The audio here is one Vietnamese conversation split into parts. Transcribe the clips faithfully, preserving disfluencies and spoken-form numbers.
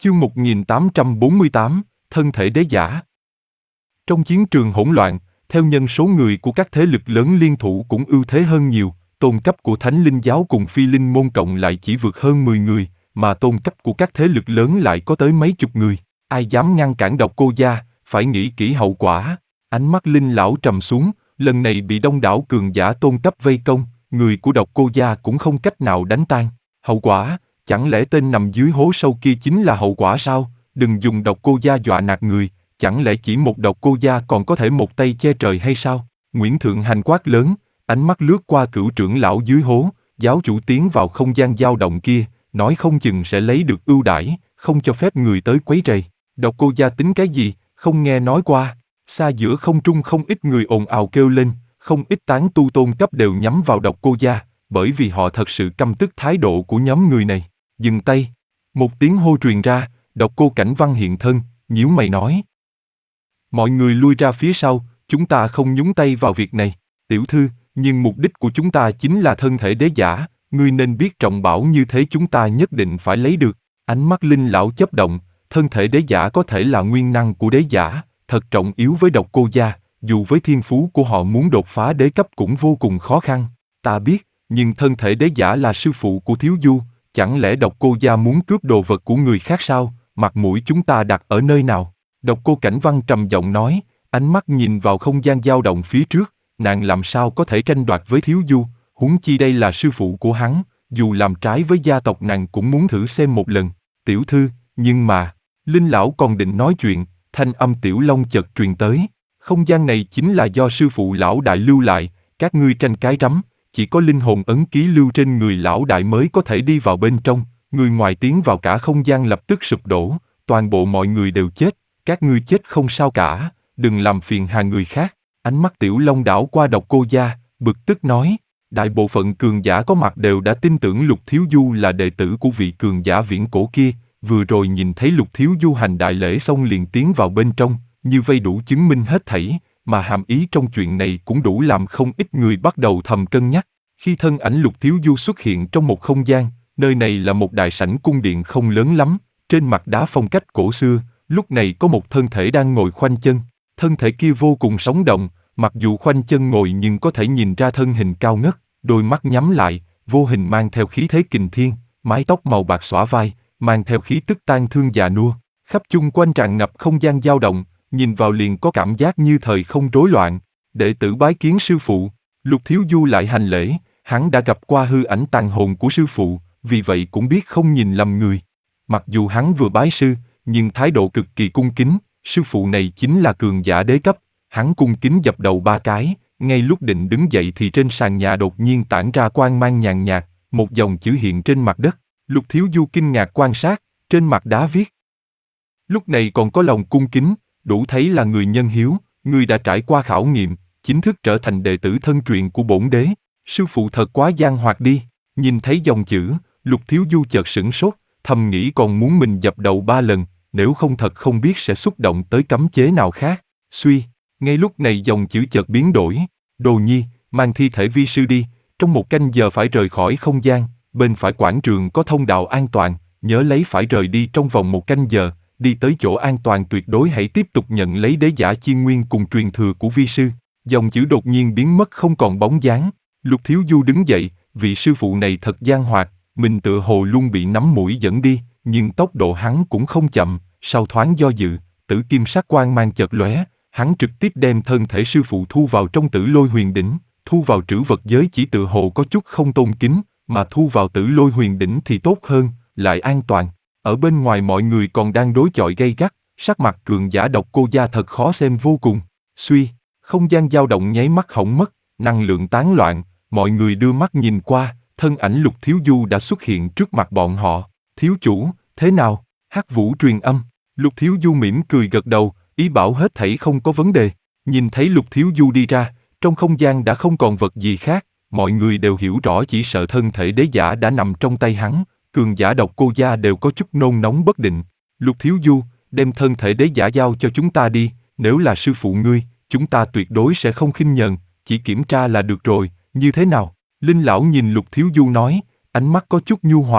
Chương một nghìn tám trăm bốn mươi tám, thân thể đế giả. Trong chiến trường hỗn loạn, theo nhân số người của các thế lực lớn liên thủ cũng ưu thế hơn nhiều, tôn cấp của Thánh Linh Giáo cùng Phi Linh Môn cộng lại chỉ vượt hơn mười người, mà tôn cấp của các thế lực lớn lại có tới mấy chục người. Ai dám ngăn cản Độc Cô Gia, phải nghĩ kỹ hậu quả. Ánh mắt Linh lão trầm xuống, lần này bị đông đảo cường giả tôn cấp vây công, người của Độc Cô Gia cũng không cách nào đánh tan. Hậu quả, chẳng lẽ tên nằm dưới hố sâu kia chính là hậu quả sao? Đừng dùng Độc Cô Gia dọa nạt người, chẳng lẽ chỉ một Độc Cô Gia còn có thể một tay che trời hay sao? Nguyễn Thượng Hành quát lớn, ánh mắt lướt qua cửu trưởng lão dưới hố, giáo chủ tiến vào không gian dao động kia, nói không chừng sẽ lấy được ưu đãi, không cho phép người tới quấy rầy. Độc Cô Gia tính cái gì, không nghe nói qua. Xa giữa không trung không ít người ồn ào kêu lên, không ít tán tu tôn cấp đều nhắm vào Độc Cô Gia, bởi vì họ thật sự căm tức thái độ của nhóm người này. Dừng tay. Một tiếng hô truyền ra, Độc Cô Cảnh Văn hiện thân, nhíu mày nói. Mọi người lui ra phía sau, chúng ta không nhúng tay vào việc này. Tiểu thư, nhưng mục đích của chúng ta chính là thân thể đế giả, ngươi nên biết trọng bảo như thế chúng ta nhất định phải lấy được. Ánh mắt Linh lão chớp động, thân thể đế giả có thể là nguyên năng của đế giả, thật trọng yếu với Độc Cô Gia, dù với thiên phú của họ muốn đột phá đế cấp cũng vô cùng khó khăn. Ta biết, nhưng thân thể đế giả là sư phụ của Thiếu Du, chẳng lẽ Độc Cô Gia muốn cướp đồ vật của người khác sao? Mặt mũi chúng ta đặt ở nơi nào? Độc Cô Cảnh Văn trầm giọng nói, ánh mắt nhìn vào không gian dao động phía trước, nàng làm sao có thể tranh đoạt với Thiếu Du, huống chi đây là sư phụ của hắn, dù làm trái với gia tộc nàng cũng muốn thử xem một lần. Tiểu thư, nhưng mà, Linh lão còn định nói chuyện, thanh âm Tiểu Long chợt truyền tới, không gian này chính là do sư phụ lão đại lưu lại, các ngươi tranh cái rắm, chỉ có linh hồn ấn ký lưu trên người lão đại mới có thể đi vào bên trong, người ngoài tiến vào cả không gian lập tức sụp đổ, toàn bộ mọi người đều chết, các ngươi chết không sao cả, đừng làm phiền hà người khác. Ánh mắt Tiểu Long đảo qua Độc Cô Gia, bực tức nói, đại bộ phận cường giả có mặt đều đã tin tưởng Lục Thiếu Du là đệ tử của vị cường giả viễn cổ kia, vừa rồi nhìn thấy Lục Thiếu Du hành đại lễ xong liền tiến vào bên trong, như vây đủ chứng minh hết thảy, mà hàm ý trong chuyện này cũng đủ làm không ít người bắt đầu thầm cân nhắc. Khi thân ảnh Lục Thiếu Du xuất hiện trong một không gian, nơi này là một đại sảnh cung điện không lớn lắm, trên mặt đá phong cách cổ xưa, lúc này có một thân thể đang ngồi khoanh chân, thân thể kia vô cùng sống động, mặc dù khoanh chân ngồi nhưng có thể nhìn ra thân hình cao ngất, đôi mắt nhắm lại, vô hình mang theo khí thế kình thiên, mái tóc màu bạc xõa vai, mang theo khí tức tang thương già nua, khắp chung quanh tràn ngập không gian dao động, nhìn vào liền có cảm giác như thời không rối loạn. Đệ tử bái kiến sư phụ. Lục Thiếu Du lại hành lễ, hắn đã gặp qua hư ảnh tàn hồn của sư phụ, vì vậy cũng biết không nhìn lầm người. Mặc dù hắn vừa bái sư, nhưng thái độ cực kỳ cung kính, sư phụ này chính là cường giả đế cấp, hắn cung kính dập đầu ba cái, ngay lúc định đứng dậy thì trên sàn nhà đột nhiên tản ra quang mang nhàn nhạt, một dòng chữ hiện trên mặt đất. Lục Thiếu Du kinh ngạc quan sát, trên mặt đá viết. Lúc này còn có lòng cung kính, đủ thấy là người nhân hiếu, người đã trải qua khảo nghiệm, chính thức trở thành đệ tử thân truyền của bổn đế. Sư phụ thật quá giang hoạt đi. Nhìn thấy dòng chữ, Lục Thiếu Du chợt sửng sốt, thầm nghĩ còn muốn mình dập đầu ba lần, nếu không thật không biết sẽ xúc động tới cấm chế nào khác. Suy, ngay lúc này dòng chữ chợt biến đổi. Đồ Nhi, mang thi thể vi sư đi, trong một canh giờ phải rời khỏi không gian, bên phải quảng trường có thông đạo an toàn, nhớ lấy phải rời đi trong vòng một canh giờ, đi tới chỗ an toàn tuyệt đối hãy tiếp tục nhận lấy đế giả chi nguyên cùng truyền thừa của vi sư. Dòng chữ đột nhiên biến mất không còn bóng dáng. Lục Thiếu Du đứng dậy, vị sư phụ này thật giang hoạt, mình tựa hồ luôn bị nắm mũi dẫn đi, nhưng tốc độ hắn cũng không chậm, sau thoáng do dự, tử kim sắc quang mang chợt lóe, hắn trực tiếp đem thân thể sư phụ thu vào trong Tử Lôi Huyền Đỉnh, thu vào trữ vật giới chỉ tựa hồ có chút không tôn kính, mà thu vào Tử Lôi Huyền Đỉnh thì tốt hơn, lại an toàn. Ở bên ngoài mọi người còn đang đối chọi gay gắt, sắc mặt cường giả Độc Cô Gia thật khó xem vô cùng. Suy, không gian dao động nháy mắt hỏng mất, năng lượng tán loạn, mọi người đưa mắt nhìn qua, thân ảnh Lục Thiếu Du đã xuất hiện trước mặt bọn họ. Thiếu chủ, thế nào? Hắc Vũ truyền âm. Lục Thiếu Du mỉm cười gật đầu, ý bảo hết thảy không có vấn đề. Nhìn thấy Lục Thiếu Du đi ra, trong không gian đã không còn vật gì khác, mọi người đều hiểu rõ chỉ sợ thân thể đế giả đã nằm trong tay hắn. Cường giả Độc Cô Gia đều có chút nôn nóng bất định. Lục Thiếu Du, đem thân thể đế giả giao cho chúng ta đi, nếu là sư phụ ngươi, chúng ta tuyệt đối sẽ không khinh nhờn, chỉ kiểm tra là được rồi, như thế nào? Linh lão nhìn Lục Thiếu Du nói, ánh mắt có chút nhu hòa,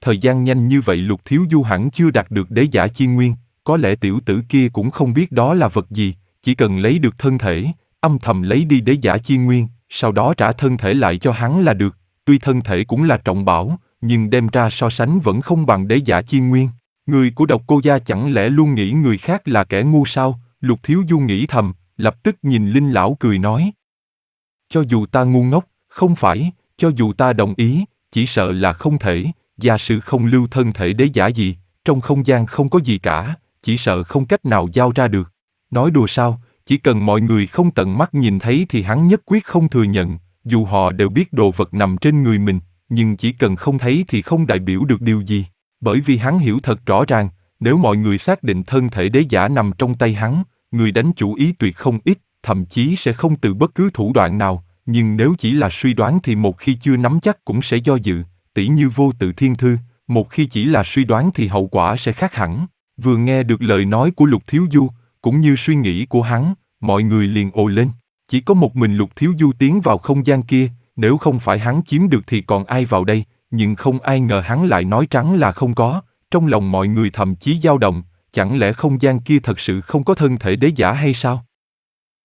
thời gian nhanh như vậy Lục Thiếu Du hẳn chưa đạt được đế giả chi nguyên, có lẽ tiểu tử kia cũng không biết đó là vật gì, chỉ cần lấy được thân thể, âm thầm lấy đi đế giả chi nguyên, sau đó trả thân thể lại cho hắn là được, tuy thân thể cũng là trọng bảo, nhưng đem ra so sánh vẫn không bằng đế giả chi nguyên. Người của Độc Cô gia chẳng lẽ luôn nghĩ người khác là kẻ ngu sao? Lục Thiếu Du nghĩ thầm, lập tức nhìn Linh lão cười nói. Cho dù ta ngu ngốc, không phải, cho dù ta đồng ý, chỉ sợ là không thể, gia sư không lưu thân thể đế giả gì, trong không gian không có gì cả, chỉ sợ không cách nào giao ra được. Nói đùa sao, chỉ cần mọi người không tận mắt nhìn thấy thì hắn nhất quyết không thừa nhận, dù họ đều biết đồ vật nằm trên người mình, nhưng chỉ cần không thấy thì không đại biểu được điều gì. Bởi vì hắn hiểu thật rõ ràng, nếu mọi người xác định thân thể đế giả nằm trong tay hắn, người đánh chủ ý tuyệt không ít, thậm chí sẽ không từ bất cứ thủ đoạn nào, nhưng nếu chỉ là suy đoán thì một khi chưa nắm chắc cũng sẽ do dự, tỉ như Vô Tự Thiên Thư, một khi chỉ là suy đoán thì hậu quả sẽ khác hẳn. Vừa nghe được lời nói của Lục Thiếu Du, cũng như suy nghĩ của hắn, mọi người liền ồ lên. Chỉ có một mình Lục Thiếu Du tiến vào không gian kia, nếu không phải hắn chiếm được thì còn ai vào đây, nhưng không ai ngờ hắn lại nói trắng là không có, trong lòng mọi người thậm chí dao động, chẳng lẽ không gian kia thật sự không có thân thể đế giả hay sao?